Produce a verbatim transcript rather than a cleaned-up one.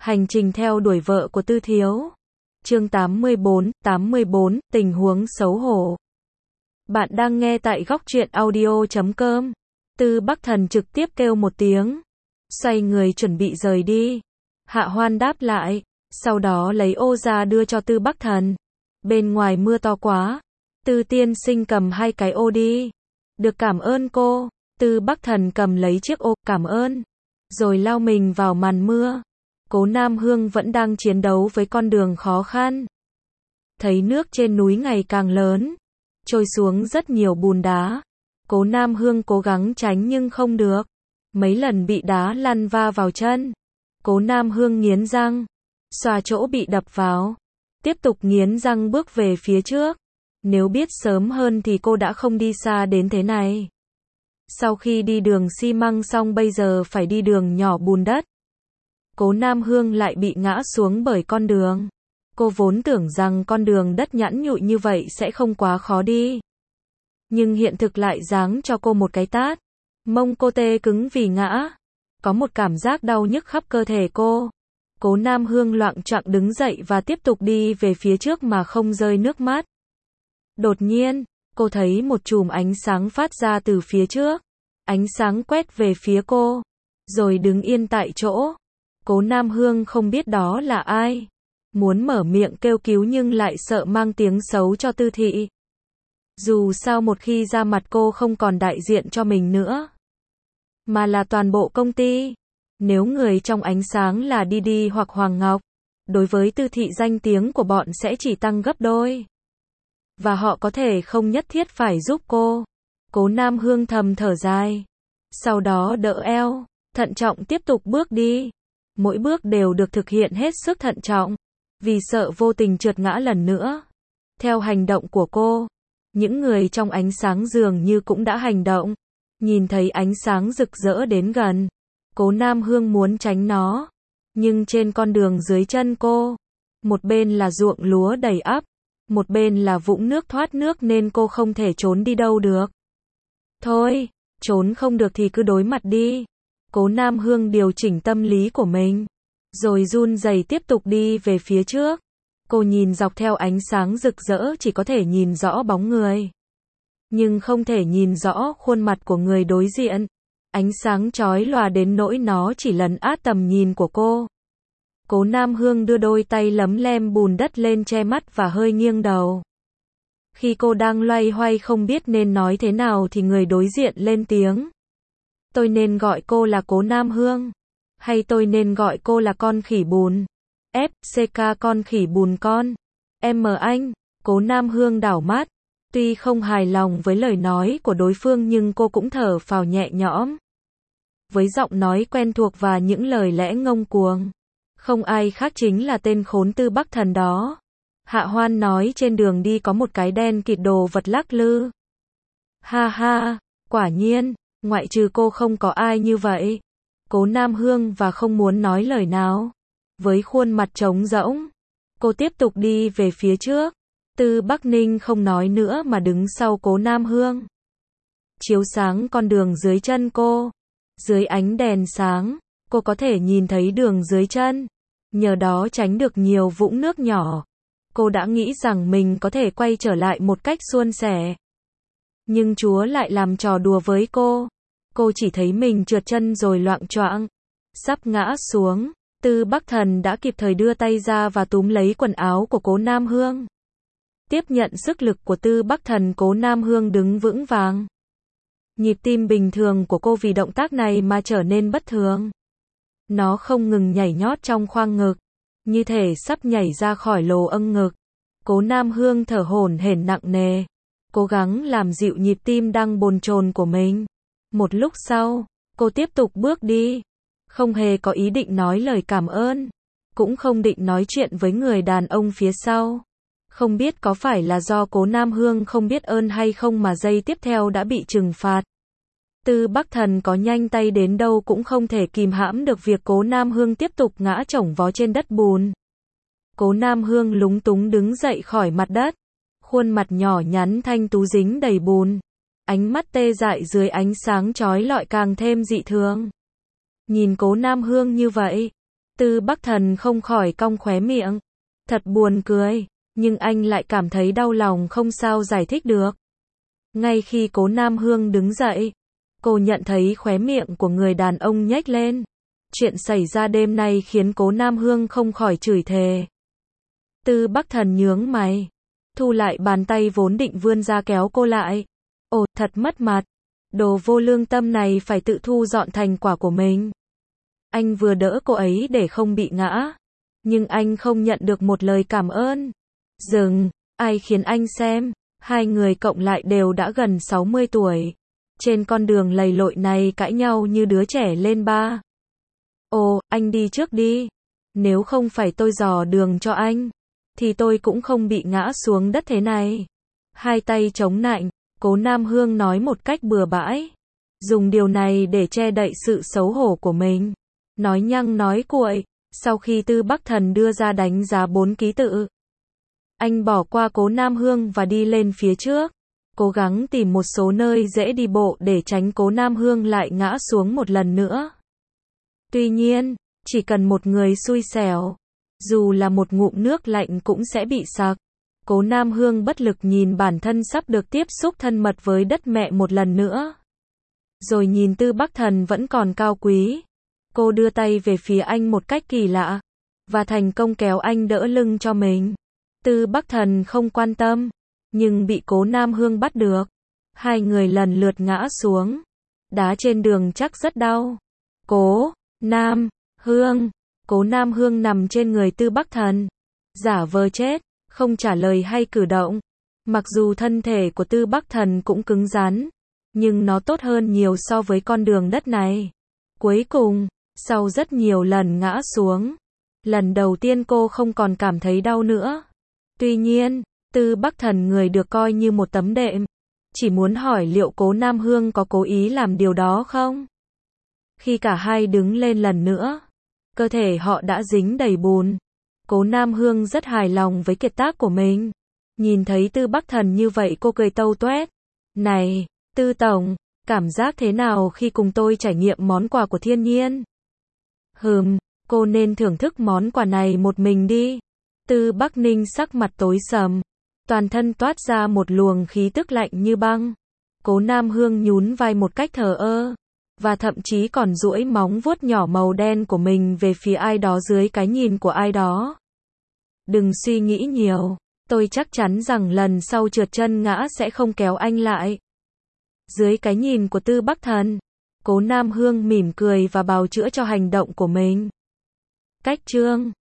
Hành trình theo đuổi vợ của Tư Thiếu. Chương tám mươi bốn, tám mươi bốn, tình huống xấu hổ. Bạn đang nghe tại góc truyện audio chấm com. Tư Bắc Thần trực tiếp kêu một tiếng, xoay người chuẩn bị rời đi. Hạ Hoan đáp lại, sau đó lấy ô ra đưa cho Tư Bắc Thần. Bên ngoài mưa to quá, Tư tiên sinh cầm hai cái ô đi. Được, cảm ơn cô. Tư Bắc Thần cầm lấy chiếc ô, cảm ơn, rồi lao mình vào màn mưa. Cố Nam Hương vẫn đang chiến đấu với con đường khó khăn. Thấy nước trên núi ngày càng lớn, trôi xuống rất nhiều bùn đá. Cố Nam Hương cố gắng tránh nhưng không được. Mấy lần bị đá lăn va vào chân. Cố Nam Hương nghiến răng, xoa chỗ bị đập vào. Tiếp tục nghiến răng bước về phía trước. Nếu biết sớm hơn thì cô đã không đi xa đến thế này. Sau khi đi đường xi măng xong bây giờ phải đi đường nhỏ bùn đất. Cố Nam Hương lại bị ngã xuống bởi con đường. Cô vốn tưởng rằng con đường đất nhẵn nhụi như vậy sẽ không quá khó đi. Nhưng hiện thực lại giáng cho cô một cái tát. Mông cô tê cứng vì ngã. Có một cảm giác đau nhức khắp cơ thể cô. Cố Nam Hương loạng choạng đứng dậy và tiếp tục đi về phía trước mà không rơi nước mắt. Đột nhiên, cô thấy một chùm ánh sáng phát ra từ phía trước. Ánh sáng quét về phía cô, rồi đứng yên tại chỗ. Cố Nam Hương không biết đó là ai. Muốn mở miệng kêu cứu nhưng lại sợ mang tiếng xấu cho Tư thị. Dù sao một khi ra mặt cô không còn đại diện cho mình nữa, mà là toàn bộ công ty. Nếu người trong ánh sáng là Didi hoặc Hoàng Ngọc, đối với Tư thị danh tiếng của bọn sẽ chỉ tăng gấp đôi. Và họ có thể không nhất thiết phải giúp cô. Cố Nam Hương thầm thở dài. Sau đó đỡ eo, thận trọng tiếp tục bước đi. Mỗi bước đều được thực hiện hết sức thận trọng, vì sợ vô tình trượt ngã lần nữa. Theo hành động của cô, những người trong ánh sáng dường như cũng đã hành động. Nhìn thấy ánh sáng rực rỡ đến gần, Cố Nam Hương muốn tránh nó. Nhưng trên con đường dưới chân cô, một bên là ruộng lúa đầy ắp, một bên là vũng nước thoát nước nên cô không thể trốn đi đâu được. Thôi, trốn không được thì cứ đối mặt đi. Cố Nam Hương điều chỉnh tâm lý của mình, rồi run rẩy tiếp tục đi về phía trước. Cô nhìn dọc theo ánh sáng rực rỡ chỉ có thể nhìn rõ bóng người, nhưng không thể nhìn rõ khuôn mặt của người đối diện. Ánh sáng chói lòa đến nỗi nó chỉ lấn át tầm nhìn của cô. Cố Nam Hương đưa đôi tay lấm lem bùn đất lên che mắt và hơi nghiêng đầu. Khi cô đang loay hoay không biết nên nói thế nào thì người đối diện lên tiếng. Tôi nên gọi cô là Cố Nam Hương, hay tôi nên gọi cô là con khỉ bùn? ép xê ca con khỉ bùn con. Em mờ anh. Cố Nam Hương đảo mắt. Tuy không hài lòng với lời nói của đối phương nhưng cô cũng thở phào nhẹ nhõm. Với giọng nói quen thuộc và những lời lẽ ngông cuồng, không ai khác chính là tên khốn Tư Bắc Thần đó. Hạ Hoan nói trên đường đi có một cái đen kịt đồ vật lắc lư. Ha ha, quả nhiên, ngoại trừ cô không có ai như vậy. Cố Nam Hương và không muốn nói lời nào. Với khuôn mặt trống rỗng, cô tiếp tục đi về phía trước. Tư Bắc Ninh không nói nữa mà đứng sau Cố Nam Hương, chiếu sáng con đường dưới chân cô. Dưới ánh đèn sáng, cô có thể nhìn thấy đường dưới chân, nhờ đó tránh được nhiều vũng nước nhỏ. Cô đã nghĩ rằng mình có thể quay trở lại một cách suôn sẻ. Nhưng Chúa lại làm trò đùa với cô. Cô chỉ thấy mình trượt chân rồi loạng choạng, sắp ngã xuống. Tư Bắc Thần đã kịp thời đưa tay ra và túm lấy quần áo của Cố Nam Hương. Tiếp nhận sức lực của Tư Bắc Thần, Cố Nam Hương đứng vững vàng. Nhịp tim bình thường của cô vì động tác này mà trở nên bất thường. Nó không ngừng nhảy nhót trong khoang ngực, như thể sắp nhảy ra khỏi lỗ âng ngực. Cố Nam Hương thở hổn hển nặng nề, cố gắng làm dịu nhịp tim đang bồn chồn của mình. Một lúc sau, cô tiếp tục bước đi, không hề có ý định nói lời cảm ơn, cũng không định nói chuyện với người đàn ông phía sau. Không biết có phải là do Cố Nam Hương không biết ơn hay không mà giây tiếp theo đã bị trừng phạt. Tư Bắc Thần có nhanh tay đến đâu cũng không thể kìm hãm được việc Cố Nam Hương tiếp tục ngã chồng vó trên đất bùn. Cố Nam Hương lúng túng đứng dậy khỏi mặt đất, khuôn mặt nhỏ nhắn thanh tú dính đầy bùn. Ánh mắt tê dại dưới ánh sáng chói lọi càng thêm dị thường. Nhìn Cố Nam Hương như vậy, Tư Bắc Thần không khỏi cong khóe miệng. Thật buồn cười, nhưng anh lại cảm thấy đau lòng không sao giải thích được. Ngay khi Cố Nam Hương đứng dậy, cô nhận thấy khóe miệng của người đàn ông nhếch lên. Chuyện xảy ra đêm nay khiến Cố Nam Hương không khỏi chửi thề. Tư Bắc Thần nhướng mày, thu lại bàn tay vốn định vươn ra kéo cô lại. Ồ, thật mất mặt. Đồ vô lương tâm này phải tự thu dọn thành quả của mình. Anh vừa đỡ cô ấy để không bị ngã, nhưng anh không nhận được một lời cảm ơn. Dừng, ai khiến anh xem, hai người cộng lại đều đã gần sáu mươi tuổi. Trên con đường lầy lội này cãi nhau như đứa trẻ lên ba. Ồ, anh đi trước đi. Nếu không phải tôi dò đường cho anh, thì tôi cũng không bị ngã xuống đất thế này. Hai tay chống nạnh, Cố Nam Hương nói một cách bừa bãi. Dùng điều này để che đậy sự xấu hổ của mình. Nói nhăng nói cuội, sau khi Tư Bắc Thần đưa ra đánh giá bốn ký tự. Anh bỏ qua Cố Nam Hương và đi lên phía trước. Cố gắng tìm một số nơi dễ đi bộ để tránh Cố Nam Hương lại ngã xuống một lần nữa. Tuy nhiên, chỉ cần một người xui xẻo, dù là một ngụm nước lạnh cũng sẽ bị sặc. Cố Nam Hương bất lực nhìn bản thân sắp được tiếp xúc thân mật với đất mẹ một lần nữa. Rồi nhìn Tư Bắc Thần vẫn còn cao quý. Cô đưa tay về phía anh một cách kỳ lạ, và thành công kéo anh đỡ lưng cho mình. Tư Bắc Thần không quan tâm, nhưng bị Cố Nam Hương bắt được. Hai người lần lượt ngã xuống. Đá trên đường chắc rất đau. Cố Nam Hương. Cố Nam Hương nằm trên người Tư Bắc Thần, giả vờ chết, không trả lời hay cử động. Mặc dù thân thể của Tư Bắc Thần cũng cứng rắn, nhưng nó tốt hơn nhiều so với con đường đất này. Cuối cùng, sau rất nhiều lần ngã xuống, lần đầu tiên cô không còn cảm thấy đau nữa. Tuy nhiên, Tư Bắc Thần người được coi như một tấm đệm, chỉ muốn hỏi liệu Cố Nam Hương có cố ý làm điều đó không? Khi cả hai đứng lên lần nữa, cơ thể họ đã dính đầy bùn. Cố Nam Hương rất hài lòng với kiệt tác của mình. Nhìn thấy Tư Bắc Thần như vậy cô cười tâu tuét. Này, Tư Tổng, cảm giác thế nào khi cùng tôi trải nghiệm món quà của thiên nhiên? Hừm, cô nên thưởng thức món quà này một mình đi. Tư Bắc Ninh sắc mặt tối sầm, toàn thân toát ra một luồng khí tức lạnh như băng. Cố Nam Hương nhún vai một cách thờ ơ, và thậm chí còn duỗi móng vuốt nhỏ màu đen của mình về phía ai đó dưới cái nhìn của ai đó. Đừng suy nghĩ nhiều, tôi chắc chắn rằng lần sau trượt chân ngã sẽ không kéo anh lại. Dưới cái nhìn của Tư Bắc Thần, Cố Nam Hương mỉm cười và bào chữa cho hành động của mình. Cách chương